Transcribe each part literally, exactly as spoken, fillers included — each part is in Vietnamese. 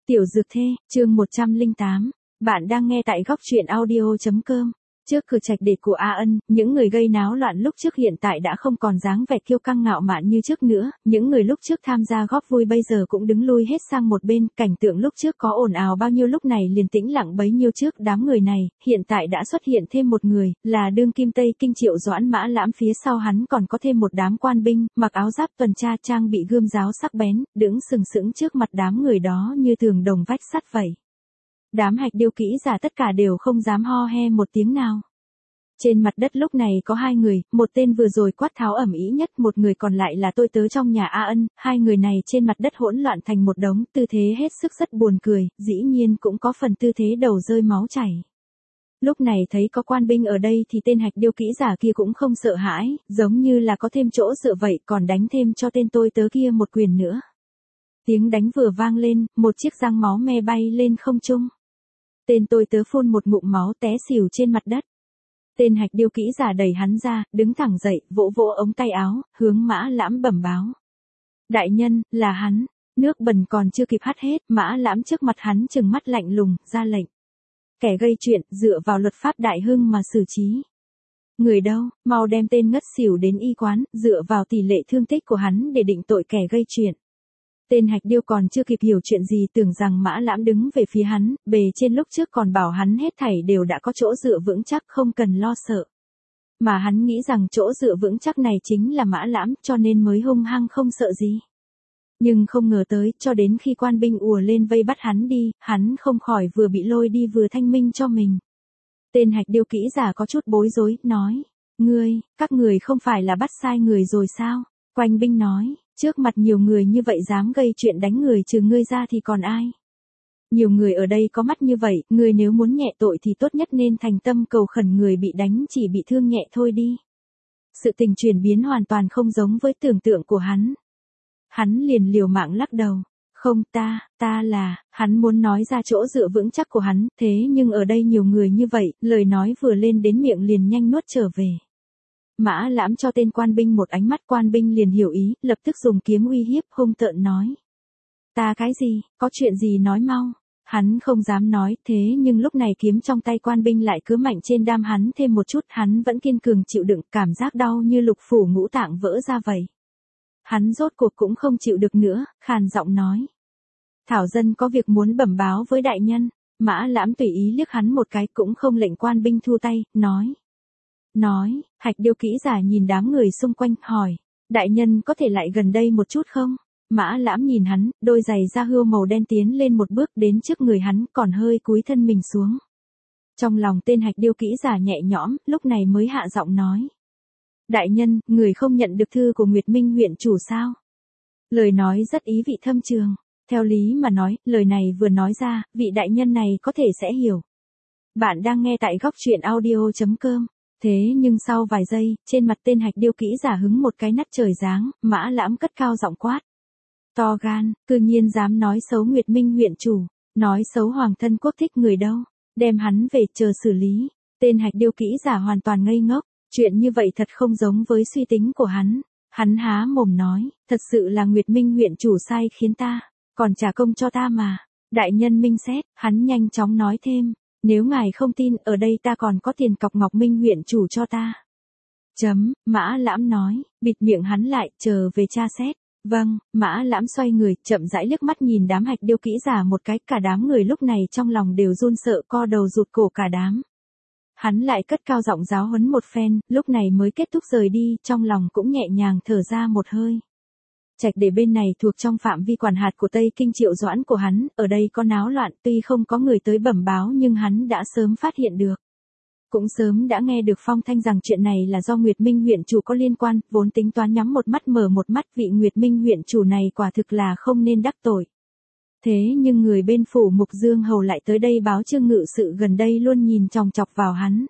Tiểu Dược Thê, chương một trăm lẻ tám. Bạn đang nghe tại góc truyện audio chấm com. Trước cửa trạch để của A Ân, những người gây náo loạn lúc trước hiện tại đã không còn dáng vẻ kiêu căng ngạo mạn như trước nữa, những người lúc trước tham gia góp vui bây giờ cũng đứng lui hết sang một bên, cảnh tượng lúc trước có ồn ào bao nhiêu lúc này liền tĩnh lặng bấy nhiêu trước đám người này, hiện tại đã xuất hiện thêm một người, là đương kim Tây Kinh Triệu Doãn Mã Lãm, phía sau hắn còn có thêm một đám quan binh, mặc áo giáp tuần tra trang bị gươm giáo sắc bén, đứng sừng sững trước mặt đám người đó như tường đồng vách sắt vậy. Đám hạch điêu kỹ giả tất cả đều không dám ho he một tiếng nào. Trên mặt đất lúc này có hai người, một tên vừa rồi quát tháo ầm ĩ nhất, một người còn lại là tôi tớ trong nhà A Ân, hai người này trên mặt đất hỗn loạn thành một đống, tư thế hết sức rất buồn cười, dĩ nhiên cũng có phần tư thế đầu rơi máu chảy. Lúc này thấy có quan binh ở đây thì tên hạch điêu kỹ giả kia cũng không sợ hãi, giống như là có thêm chỗ dựa vậy, còn đánh thêm cho tên tôi tớ kia một quyền nữa. Tiếng đánh vừa vang lên, một chiếc răng máu me bay lên không trung. Tên tôi tớ phun một ngụm máu té xỉu trên mặt đất. Tên hạch điêu kỹ giả đẩy hắn ra, đứng thẳng dậy, vỗ vỗ ống tay áo, hướng Mã Lãm bẩm báo. Đại nhân, là hắn. Nước bẩn còn chưa kịp hắt hết, Mã Lãm trước mặt hắn trừng mắt lạnh lùng, ra lệnh. Kẻ gây chuyện, dựa vào luật pháp đại hưng mà xử trí. Người đâu, mau đem tên ngất xỉu đến y quán, dựa vào tỷ lệ thương tích của hắn để định tội kẻ gây chuyện. Tên hạch điêu còn chưa kịp hiểu chuyện gì, tưởng rằng Mã Lãm đứng về phía hắn, bề trên lúc trước còn bảo hắn hết thảy đều đã có chỗ dựa vững chắc, không cần lo sợ. Mà hắn nghĩ rằng chỗ dựa vững chắc này chính là Mã Lãm, cho nên mới hung hăng không sợ gì. Nhưng không ngờ tới, cho đến khi quan binh ùa lên vây bắt hắn đi, hắn không khỏi vừa bị lôi đi vừa thanh minh cho mình. Tên hạch điêu kỹ giả có chút bối rối, nói, ngươi, các người không phải là bắt sai người rồi sao? Quanh binh nói, trước mặt nhiều người như vậy dám gây chuyện đánh người trừ ngươi ra thì còn ai? Nhiều người ở đây có mắt như vậy, ngươi nếu muốn nhẹ tội thì tốt nhất nên thành tâm cầu khẩn người bị đánh chỉ bị thương nhẹ thôi đi. Sự tình chuyển biến hoàn toàn không giống với tưởng tượng của hắn. Hắn liền liều mạng lắc đầu. Không ta, ta là, hắn muốn nói ra chỗ dựa vững chắc của hắn, thế nhưng ở đây nhiều người như vậy, lời nói vừa lên đến miệng liền nhanh nuốt trở về. Mã Lãm cho tên quan binh một ánh mắt, quan binh liền hiểu ý, lập tức dùng kiếm uy hiếp hung tợn nói. Ta cái gì, có chuyện gì nói mau. Hắn không dám nói, thế nhưng lúc này kiếm trong tay quan binh lại cứ mạnh trên đam hắn thêm một chút, hắn vẫn kiên cường chịu đựng, cảm giác đau như lục phủ ngũ tạng vỡ ra vậy. Hắn rốt cuộc cũng không chịu được nữa, khàn giọng nói. Thảo dân có việc muốn bẩm báo với đại nhân. Mã Lãm tùy ý liếc hắn một cái, cũng không lệnh quan binh thu tay, nói. Nói, hạch điêu kỹ giả nhìn đám người xung quanh, hỏi. Đại nhân có thể lại gần đây một chút không? Mã Lãm nhìn hắn, đôi giày da hươu màu đen tiến lên một bước đến trước người hắn, còn hơi cúi thân mình xuống. Trong lòng tên hạch điêu kỹ giả nhẹ nhõm, lúc này mới hạ giọng nói. Đại nhân, người không nhận được thư của Nguyệt Minh huyện chủ sao? Lời nói rất ý vị thâm trường. Theo lý mà nói, lời này vừa nói ra, vị đại nhân này có thể sẽ hiểu. Bạn đang nghe tại góc truyện audio chấm com. Thế nhưng sau vài giây, trên mặt tên hạch điêu kỹ giả hứng một cái nắt trời giáng, Mã Lãm cất cao giọng quát. To gan, cư nhiên dám nói xấu Nguyệt Minh huyện chủ, nói xấu hoàng thân quốc thích người đâu, đem hắn về chờ xử lý. Tên hạch điêu kỹ giả hoàn toàn ngây ngốc, chuyện như vậy thật không giống với suy tính của hắn. Hắn há mồm nói, thật sự là Nguyệt Minh huyện chủ sai khiến ta, còn trả công cho ta mà. Đại nhân minh xét, hắn nhanh chóng nói thêm. Nếu ngài không tin, ở đây ta còn có tiền cọc Ngọc Minh huyện chủ cho ta. Chấm, Mã Lãm nói, bịt miệng hắn lại, chờ về tra xét. Vâng, Mã Lãm xoay người, chậm rãi liếc mắt nhìn đám hạch điêu kỹ giả một cái, cả đám người lúc này trong lòng đều run sợ, co đầu rụt cổ cả đám. Hắn lại cất cao giọng giáo huấn một phen, lúc này mới kết thúc rời đi, trong lòng cũng nhẹ nhàng thở ra một hơi. Trạch để bên này thuộc trong phạm vi quản hạt của Tây Kinh Triệu Doãn của hắn, ở đây có náo loạn, tuy không có người tới bẩm báo nhưng hắn đã sớm phát hiện được. Cũng sớm đã nghe được phong thanh rằng chuyện này là do Nguyệt Minh huyện chủ có liên quan, vốn tính toán nhắm một mắt mở một mắt, vị Nguyệt Minh huyện chủ này quả thực là không nên đắc tội. Thế nhưng người bên phủ Mục Dương Hầu lại tới đây báo Trương Ngự Sự gần đây luôn nhìn chòng chọc vào hắn.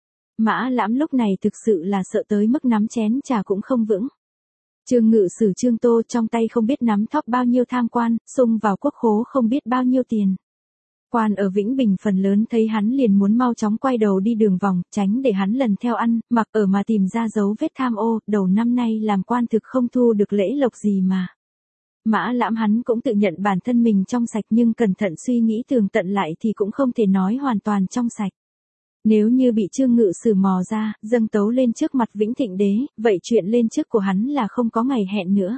Mã Lãm lúc này thực sự là sợ tới mức nắm chén trà cũng không vững. Trương Ngự Sử Trương Tô trong tay không biết nắm thóp bao nhiêu tham quan, xung vào quốc khố không biết bao nhiêu tiền. Quan ở Vĩnh Bình phần lớn thấy hắn liền muốn mau chóng quay đầu đi đường vòng, tránh để hắn lần theo ăn, mặc ở mà tìm ra dấu vết tham ô, đầu năm nay làm quan thực không thu được lễ lộc gì mà. Mã Lãm hắn cũng tự nhận bản thân mình trong sạch nhưng cẩn thận suy nghĩ tường tận lại thì cũng không thể nói hoàn toàn trong sạch. Nếu như bị Trương Ngự Sử mò ra, dâng tấu lên trước mặt Vĩnh Thịnh Đế, vậy chuyện lên chức của hắn là không có ngày hẹn nữa.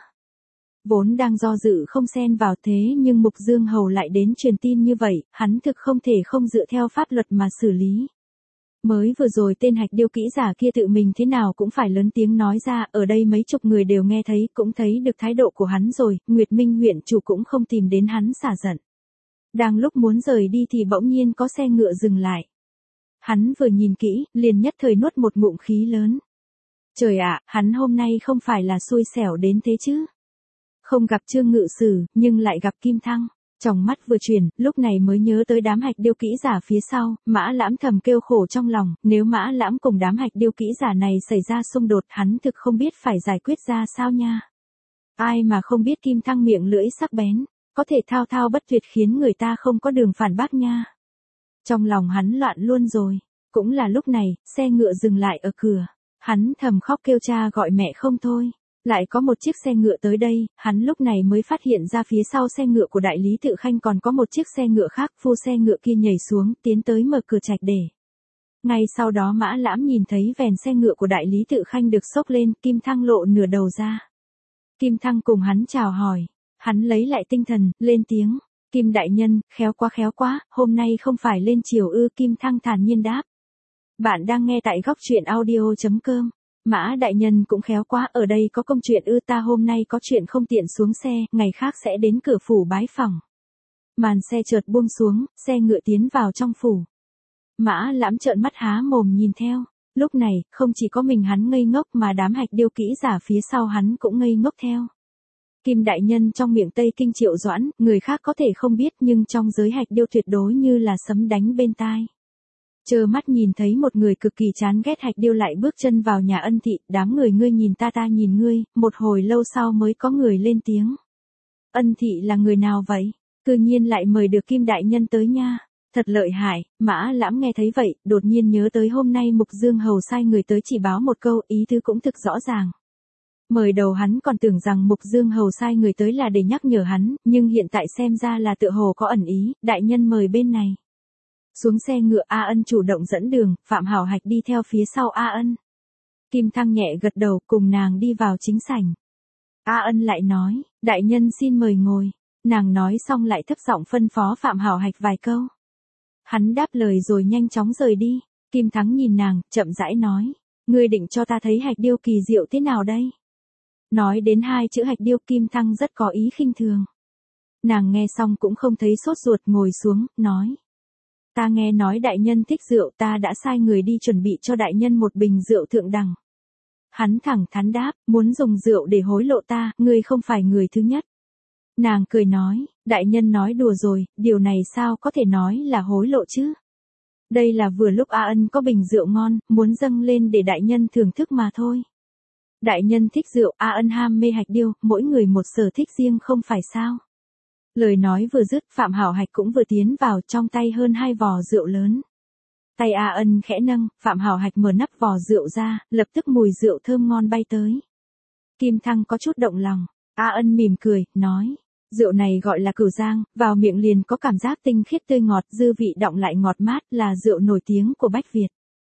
Vốn đang do dự không xen vào thế nhưng Mục Dương Hầu lại đến truyền tin như vậy, hắn thực không thể không dựa theo pháp luật mà xử lý. Mới vừa rồi tên hạch điêu kỹ giả kia tự mình thế nào cũng phải lớn tiếng nói ra, ở đây mấy chục người đều nghe thấy, cũng thấy được thái độ của hắn rồi, Nguyệt Minh huyện chủ cũng không tìm đến hắn xả giận. Đang lúc muốn rời đi thì bỗng nhiên có xe ngựa dừng lại. Hắn vừa nhìn kỹ, liền nhất thời nuốt một ngụm khí lớn. Trời ạ, hắn hôm nay không phải là xui xẻo đến thế chứ. Không gặp Trương Ngự Sử, nhưng lại gặp Kim Thăng. Trong mắt vừa chuyển, lúc này mới nhớ tới đám hạch điêu kỹ giả phía sau, Mã Lãm thầm kêu khổ trong lòng, nếu Mã Lãm cùng đám hạch điêu kỹ giả này xảy ra xung đột hắn thực không biết phải giải quyết ra sao nha. Ai mà không biết Kim Thăng miệng lưỡi sắc bén, có thể thao thao bất tuyệt khiến người ta không có đường phản bác nha. Trong lòng hắn loạn luôn rồi, cũng là lúc này, xe ngựa dừng lại ở cửa, hắn thầm khóc kêu cha gọi mẹ không thôi. Lại có một chiếc xe ngựa tới đây, hắn lúc này mới phát hiện ra phía sau xe ngựa của đại lý Tự Khanh còn có một chiếc xe ngựa khác, phu xe ngựa kia nhảy xuống, tiến tới mở cửa trạch để. Ngay sau đó Mã Lãm nhìn thấy vèn xe ngựa của đại lý Tự Khanh được xốc lên, Kim Thăng lộ nửa đầu ra. Kim Thăng cùng hắn chào hỏi, hắn lấy lại tinh thần, lên tiếng, Kim đại nhân, khéo quá khéo quá, hôm nay không phải lên chiều ư? Kim Thăng thản nhiên đáp. Bạn đang nghe tại góc truyện audio chấm com. Mã đại nhân cũng khéo quá, ở đây có công chuyện ư? Ta hôm nay có chuyện không tiện xuống xe, ngày khác sẽ đến cửa phủ bái phỏng. Màn xe chợt buông xuống, xe ngựa tiến vào trong phủ. Mã Lãm trợn mắt há mồm nhìn theo, lúc này, không chỉ có mình hắn ngây ngốc mà đám hạch điêu kỹ giả phía sau hắn cũng ngây ngốc theo. Kim đại nhân trong miệng Tây Kinh Triệu Doãn, người khác có thể không biết nhưng trong giới hạch điêu tuyệt đối như là sấm đánh bên tai. Trơ mắt nhìn thấy một người cực kỳ chán ghét hạch điêu lại bước chân vào nhà Ân thị, đám người ngươi nhìn ta ta nhìn ngươi, một hồi lâu sau mới có người lên tiếng. Ân thị là người nào vậy? Cư nhiên lại mời được Kim đại nhân tới nha. Thật lợi hại. Mã Lãm nghe thấy vậy, đột nhiên nhớ tới hôm nay Mục Dương Hầu sai người tới chỉ báo một câu, ý tứ cũng thực rõ ràng. Mời đầu hắn còn tưởng rằng Mục Dương Hầu sai người tới là để nhắc nhở hắn, nhưng hiện tại xem ra là tựa hồ có ẩn ý, đại nhân mời bên này. Xuống xe ngựa A Ân chủ động dẫn đường, Phạm Hảo Hạch đi theo phía sau A Ân. Kim Thăng nhẹ gật đầu cùng nàng đi vào chính sảnh. A Ân lại nói, đại nhân xin mời ngồi. Nàng nói xong lại thấp giọng phân phó Phạm Hảo Hạch vài câu. Hắn đáp lời rồi nhanh chóng rời đi. Kim Thắng nhìn nàng, chậm rãi nói, ngươi định cho ta thấy hạch điêu kỳ diệu thế nào đây? Nói đến hai chữ hạch điêu, Kim Thăng rất có ý khinh thường. Nàng nghe xong cũng không thấy sốt ruột, ngồi xuống, nói. Ta nghe nói đại nhân thích rượu, ta đã sai người đi chuẩn bị cho đại nhân một bình rượu thượng đẳng. Hắn thẳng thắn đáp, muốn dùng rượu để hối lộ ta, ngươi không phải người thứ nhất. Nàng cười nói, đại nhân nói đùa rồi, điều này sao có thể nói là hối lộ chứ? Đây là vừa lúc A Ân có bình rượu ngon, muốn dâng lên để đại nhân thưởng thức mà thôi. Đại nhân thích rượu, A Ân ham mê hạch điêu, mỗi người một sở thích riêng không phải sao? Lời nói vừa dứt, Phạm Hảo Hạch cũng vừa tiến vào, trong tay hơn hai vò rượu lớn. Tay A Ân khẽ nâng, Phạm Hảo Hạch mở nắp vò rượu ra, lập tức mùi rượu thơm ngon bay tới. Kim Thăng có chút động lòng, A Ân mỉm cười, nói, rượu này gọi là Cửu Giang, vào miệng liền có cảm giác tinh khiết tươi ngọt, dư vị đọng lại ngọt mát, là rượu nổi tiếng của Bách Việt.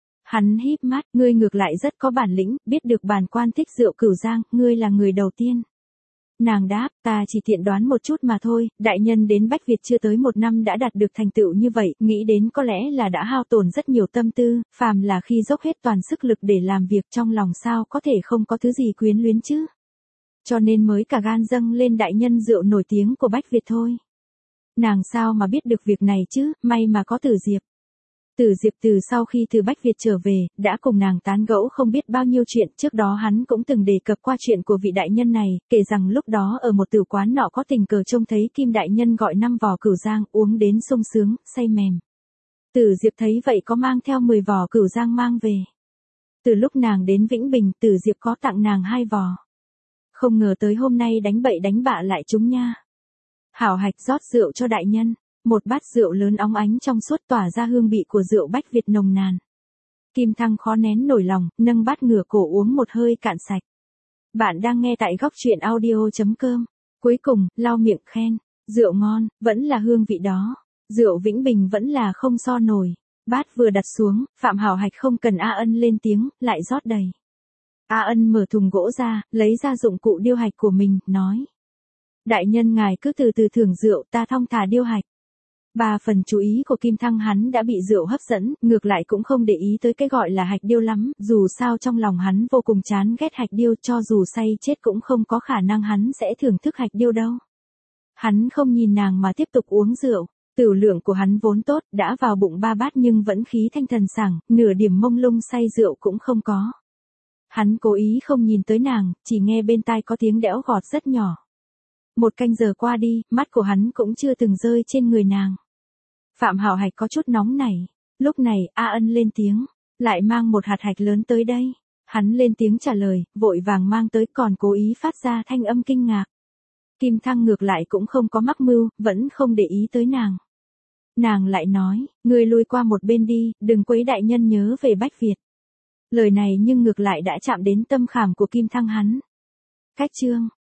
Hắn híp mắt, ngươi ngược lại rất có bản lĩnh, biết được bản quan thích rượu Cửu Giang, ngươi là người đầu tiên. Nàng đáp, ta chỉ tiện đoán một chút mà thôi, đại nhân đến Bách Việt chưa tới một năm đã đạt được thành tựu như vậy, nghĩ đến có lẽ là đã hao tổn rất nhiều tâm tư, phàm là khi dốc hết toàn sức lực để làm việc trong lòng sao có thể không có thứ gì quyến luyến chứ. Cho nên mới cả gan dâng lên đại nhân rượu nổi tiếng của Bách Việt thôi. Nàng sao mà biết được việc này chứ, may mà có Tử Diệp. Tử Diệp từ sau khi từ Bách Việt trở về, đã cùng nàng tán gẫu không biết bao nhiêu chuyện, trước đó hắn cũng từng đề cập qua chuyện của vị đại nhân này, kể rằng lúc đó ở một tử quán nọ có tình cờ trông thấy Kim đại nhân gọi năm vò Cửu Giang uống đến sung sướng, say mềm. Tử Diệp thấy vậy có mang theo mười vò Cửu Giang mang về. Từ lúc nàng đến Vĩnh Bình, Tử Diệp có tặng nàng hai vò. Không ngờ tới hôm nay đánh bậy đánh bạ lại chúng nha. Hảo Hạch rót rượu cho đại nhân. Một bát rượu lớn óng ánh trong suốt tỏa ra hương vị của rượu Bách Việt nồng nàn. Kim Thăng khó nén nổi lòng, nâng bát ngửa cổ uống một hơi cạn sạch. Bạn đang nghe tại góc truyện audio chấm com. Cuối cùng, lau miệng khen, rượu ngon, vẫn là hương vị đó. Rượu Vĩnh Bình vẫn là không so nổi. Bát vừa đặt xuống, Phạm Hảo Hạch không cần A Ân lên tiếng, lại rót đầy. A Ân mở thùng gỗ ra, lấy ra dụng cụ điêu hạch của mình, nói. Đại nhân ngài cứ từ từ thưởng rượu, ta thong thả điêu hạch. Ba phần chú ý của Kim Thăng hắn đã bị rượu hấp dẫn, ngược lại cũng không để ý tới cái gọi là hạch điêu lắm, dù sao trong lòng hắn vô cùng chán ghét hạch điêu, cho dù say chết cũng không có khả năng hắn sẽ thưởng thức hạch điêu đâu. Hắn không nhìn nàng mà tiếp tục uống rượu, tửu lượng của hắn vốn tốt, đã vào bụng ba bát nhưng vẫn khí thanh thần sảng, nửa điểm mông lung say rượu cũng không có. Hắn cố ý không nhìn tới nàng, chỉ nghe bên tai có tiếng đẽo gọt rất nhỏ. Một canh giờ qua đi, mắt của hắn cũng chưa từng rơi trên người nàng. Phạm Hảo Hạch có chút nóng nảy. Lúc này, A Ân lên tiếng, lại mang một hạt hạch lớn tới đây. Hắn lên tiếng trả lời, vội vàng mang tới còn cố ý phát ra thanh âm kinh ngạc. Kim Thăng ngược lại cũng không có mắc mưu, vẫn không để ý tới nàng. Nàng lại nói, ngươi lui qua một bên đi, đừng quấy đại nhân nhớ về Bách Việt. Lời này nhưng ngược lại đã chạm đến tâm khảm của Kim Thăng hắn. Cách chương